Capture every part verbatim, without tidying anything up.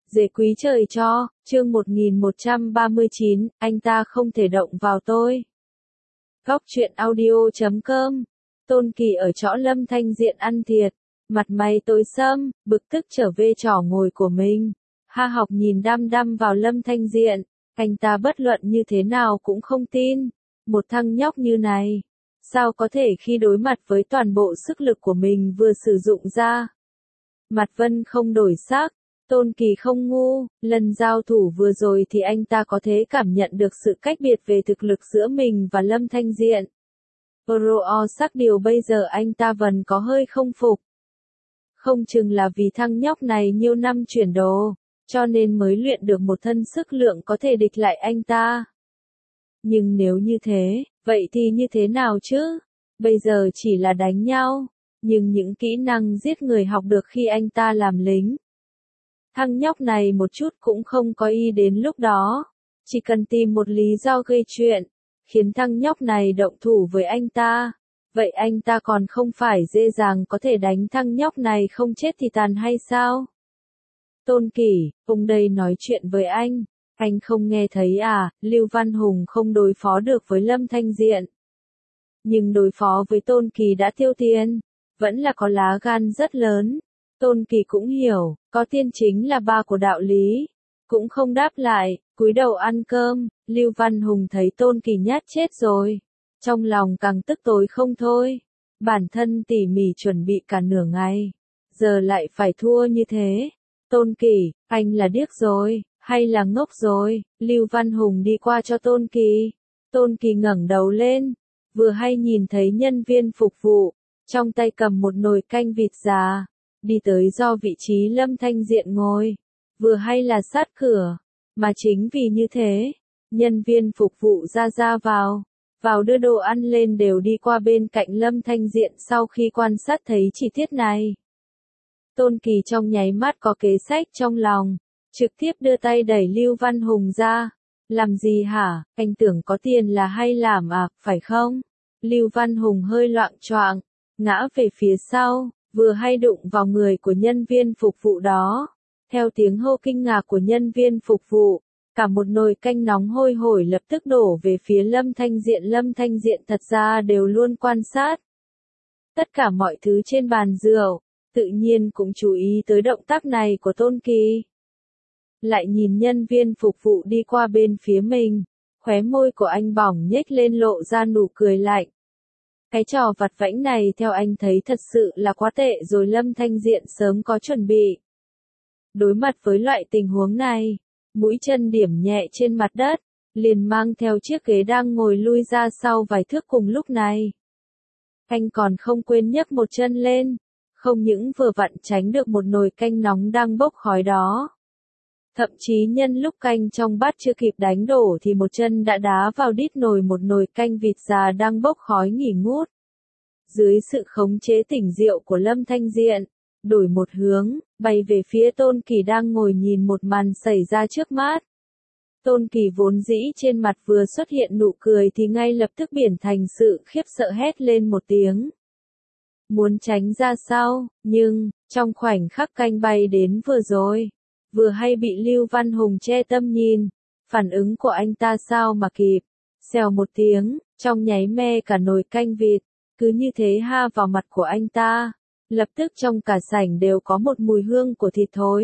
Dễ quý trời cho, chương một nghìn một trăm ba mươi chín, anh ta không thể động vào tôi. Góc truyện audio chấm com. Tôn Kỳ ở chỗ Lâm Thanh Diện ăn thiệt, mặt mày tối sẫm, bực tức trở về trỏ ngồi của mình. Ha Học nhìn đăm đăm vào Lâm Thanh Diện, anh ta bất luận như thế nào cũng không tin, một thằng nhóc như này, sao có thể khi đối mặt với toàn bộ sức lực của mình vừa sử dụng ra. Mặt Vân không đổi sắc. Tôn Kỳ không ngu, lần giao thủ vừa rồi thì anh ta có thể cảm nhận được sự cách biệt về thực lực giữa mình và Lâm Thanh Diện. Pro sắc điều bây giờ anh ta vẫn có hơi không phục. Không chừng là vì thằng nhóc này nhiều năm chuyển đồ, cho nên mới luyện được một thân sức lượng có thể địch lại anh ta. Nhưng nếu như thế, vậy thì như thế nào chứ? Bây giờ chỉ là đánh nhau, nhưng những kỹ năng giết người học được khi anh ta làm lính. Thằng nhóc này một chút cũng không có ý đến lúc đó, chỉ cần tìm một lý do gây chuyện, khiến thằng nhóc này động thủ với anh ta, vậy anh ta còn không phải dễ dàng có thể đánh thằng nhóc này không chết thì tàn hay sao? Tôn Kỳ, ông đây nói chuyện với anh, anh không nghe thấy à, Lưu Văn Hùng không đối phó được với Lâm Thanh Diện. Nhưng đối phó với Tôn Kỳ đã tiêu tiền, vẫn là có lá gan rất lớn. Tôn Kỳ cũng hiểu, có tiên chính là ba của đạo lý, cũng không đáp lại, cúi đầu ăn cơm. Lưu Văn Hùng thấy Tôn Kỳ nhát chết rồi, trong lòng càng tức tối không thôi, bản thân tỉ mỉ chuẩn bị cả nửa ngày, giờ lại phải thua như thế. Tôn Kỳ, anh là điếc rồi, hay là ngốc rồi? Lưu Văn Hùng đi qua cho Tôn Kỳ. Tôn Kỳ ngẩng đầu lên, vừa hay nhìn thấy nhân viên phục vụ, trong tay cầm một nồi canh vịt già, đi tới do vị trí Lâm Thanh Diện ngồi, vừa hay là sát cửa, mà chính vì như thế, nhân viên phục vụ ra ra vào, vào đưa đồ ăn lên đều đi qua bên cạnh Lâm Thanh Diện sau khi quan sát thấy chi tiết này. Tôn Kỳ trong nháy mắt có kế sách trong lòng, trực tiếp đưa tay đẩy Lưu Văn Hùng ra. Làm gì hả, anh tưởng có tiền là hay làm à, phải không? Lưu Văn Hùng hơi loạng choạng, ngã về phía sau, vừa hay đụng vào người của nhân viên phục vụ đó. Theo tiếng hô kinh ngạc của nhân viên phục vụ, cả một nồi canh nóng hôi hổi lập tức đổ về phía Lâm Thanh Diện. Lâm Thanh Diện thật ra đều luôn quan sát tất cả mọi thứ trên bàn rượu, tự nhiên cũng chú ý tới động tác này của Tôn Kỳ. Lại nhìn nhân viên phục vụ đi qua bên phía mình, khóe môi của anh bỏng nhếch lên lộ ra nụ cười lạnh. Cái trò vặt vãnh này theo anh thấy thật sự là quá tệ rồi. Lâm Thanh Diện sớm có chuẩn bị. Đối mặt với loại tình huống này, mũi chân điểm nhẹ trên mặt đất, liền mang theo chiếc ghế đang ngồi lui ra sau vài thước cùng lúc này. Anh còn không quên nhấc một chân lên, không những vừa vặn tránh được một nồi canh nóng đang bốc khói đó. Thậm chí nhân lúc canh trong bát chưa kịp đánh đổ thì một chân đã đá vào đít nồi một nồi canh vịt già đang bốc khói nghỉ ngút. Dưới sự khống chế tỉnh rượu của Lâm Thanh Diện, đổi một hướng, bay về phía Tôn Kỳ đang ngồi nhìn một màn xảy ra trước mắt. Tôn Kỳ vốn dĩ trên mặt vừa xuất hiện nụ cười thì ngay lập tức biển thành sự khiếp sợ hét lên một tiếng. Muốn tránh ra sau, nhưng, trong khoảnh khắc canh bay đến vừa rồi, vừa hay bị Lưu Văn Hùng che tâm nhìn, phản ứng của anh ta sao mà kịp, xèo một tiếng, trong nháy me cả nồi canh vịt, cứ như thế ha vào mặt của anh ta, lập tức trong cả sảnh đều có một mùi hương của thịt thối.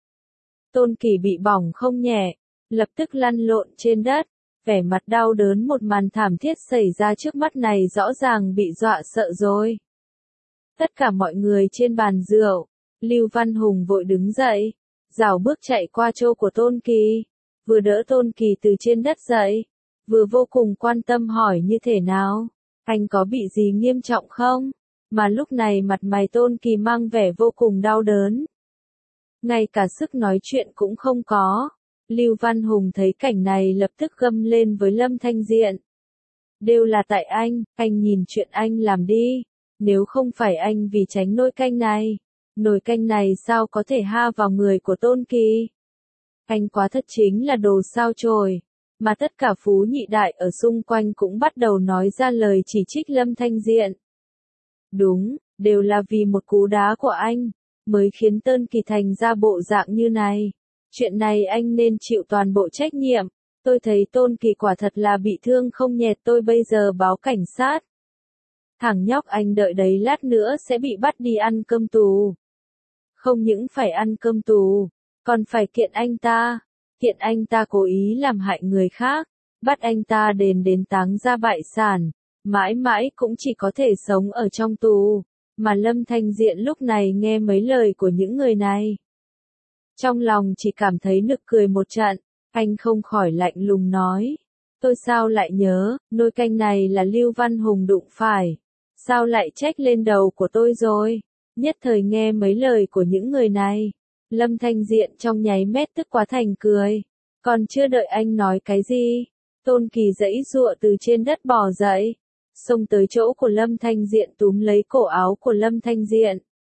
Tôn Kỳ bị bỏng không nhẹ, lập tức lăn lộn trên đất, vẻ mặt đau đớn. Một màn thảm thiết xảy ra trước mắt này rõ ràng bị dọa sợ rồi. Tất cả mọi người trên bàn rượu, Lưu Văn Hùng vội đứng dậy, rảo bước chạy qua chỗ của Tôn Kỳ, vừa đỡ Tôn Kỳ từ trên đất dậy, vừa vô cùng quan tâm hỏi như thế nào, anh có bị gì nghiêm trọng không? Mà lúc này mặt mày Tôn Kỳ mang vẻ vô cùng đau đớn, ngay cả sức nói chuyện cũng không có. Lưu Văn Hùng thấy cảnh này lập tức gầm lên với Lâm Thanh Diện. Đều là tại anh, anh nhìn chuyện anh làm đi, nếu không phải anh vì tránh nồi canh này, nồi canh này sao có thể ha vào người của Tôn Kỳ. Anh quá thật chính là đồ sao chổi, mà tất cả phú nhị đại ở xung quanh cũng bắt đầu nói ra lời chỉ trích Lâm Thanh Diện. Đúng, đều là vì một cú đá của anh, mới khiến Tôn Kỳ thành ra bộ dạng như này. Chuyện này anh nên chịu toàn bộ trách nhiệm. Tôi thấy Tôn Kỳ quả thật là bị thương không nhẹ, tôi bây giờ báo cảnh sát. Thằng nhóc anh đợi đấy lát nữa sẽ bị bắt đi ăn cơm tù. Không những phải ăn cơm tù, còn phải kiện anh ta. Kiện anh ta cố ý làm hại người khác, bắt anh ta đền đến táng ra bại sản, mãi mãi cũng chỉ có thể sống ở trong tù. Mà Lâm Thanh Diện lúc này nghe mấy lời của những người này, trong lòng chỉ cảm thấy nực cười một trận, anh không khỏi lạnh lùng nói. Tôi sao lại nhớ, nồi canh này là Lưu Văn Hùng đụng phải. Sao lại trách lên đầu của tôi rồi? Nhất thời nghe mấy lời của những người này, Lâm Thanh Diện trong nháy mắt tức quá thành cười. Còn chưa đợi anh nói cái gì, Tôn Kỳ giãy giụa từ trên đất bò dậy, xông tới chỗ của Lâm Thanh Diện túm lấy cổ áo của Lâm Thanh Diện.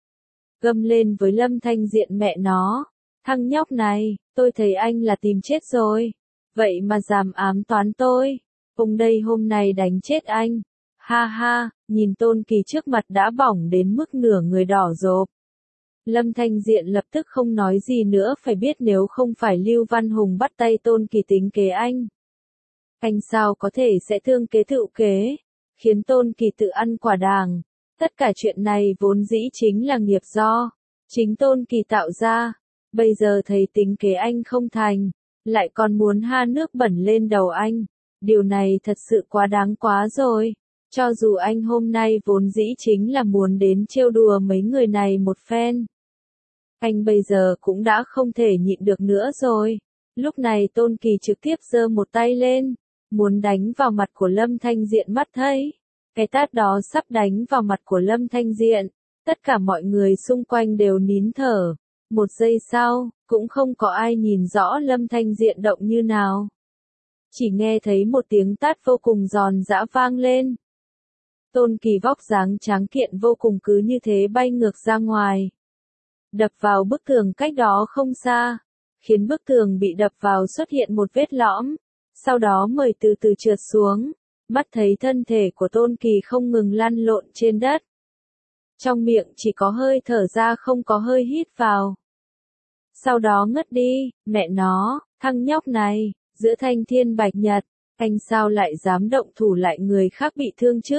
Gầm lên với Lâm Thanh Diện, mẹ nó, thằng nhóc này, tôi thấy anh là tìm chết rồi. Vậy mà dám ám toán tôi. Ông đây hôm nay đánh chết anh. Ha ha, nhìn Tôn Kỳ trước mặt đã bỏng đến mức nửa người đỏ rộp. Lâm Thanh Diện lập tức không nói gì nữa, phải biết nếu không phải Lưu Văn Hùng bắt tay Tôn Kỳ tính kế anh, anh sao có thể sẽ thương kế thự kế, khiến Tôn Kỳ tự ăn quả đàng. Tất cả chuyện này vốn dĩ chính là nghiệp do chính Tôn Kỳ tạo ra. Bây giờ thấy tính kế anh không thành, lại còn muốn ha nước bẩn lên đầu anh. Điều này thật sự quá đáng quá rồi. Cho dù anh hôm nay vốn dĩ chính là muốn đến trêu đùa mấy người này một phen, anh bây giờ cũng đã không thể nhịn được nữa rồi. Lúc này Tôn Kỳ trực tiếp giơ một tay lên, muốn đánh vào mặt của Lâm Thanh Diện. Mắt thấy cái tát đó sắp đánh vào mặt của Lâm Thanh Diện, tất cả mọi người xung quanh đều nín thở. Một giây sau, cũng không có ai nhìn rõ Lâm Thanh Diện động như nào. Chỉ nghe thấy một tiếng tát vô cùng giòn giã vang lên. Tôn Kỳ vóc dáng tráng kiện vô cùng cứ như thế bay ngược ra ngoài, đập vào bức tường cách đó không xa, khiến bức tường bị đập vào xuất hiện một vết lõm, sau đó mới từ từ trượt xuống. Mắt thấy thân thể của Tôn Kỳ không ngừng lăn lộn trên đất, trong miệng chỉ có hơi thở ra không có hơi hít vào. Sau đó ngất đi. Mẹ nó, thằng nhóc này, giữa thanh thiên bạch nhật, anh sao lại dám động thủ lại người khác bị thương chứ?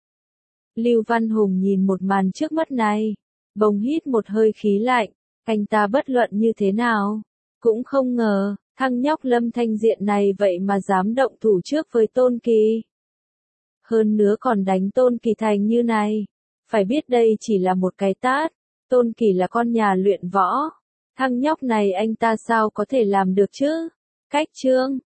Lưu Văn Hùng nhìn một màn trước mắt này, bỗng hít một hơi khí lạnh. Anh ta bất luận như thế nào cũng không ngờ, thằng nhóc Lâm Thanh Diện này vậy mà dám động thủ trước với Tôn Kỳ. Hơn nữa còn đánh Tôn Kỳ thành như này. Phải biết đây chỉ là một cái tát, Tôn Kỳ là con nhà luyện võ. Thằng nhóc này anh ta sao có thể làm được chứ? Cách chương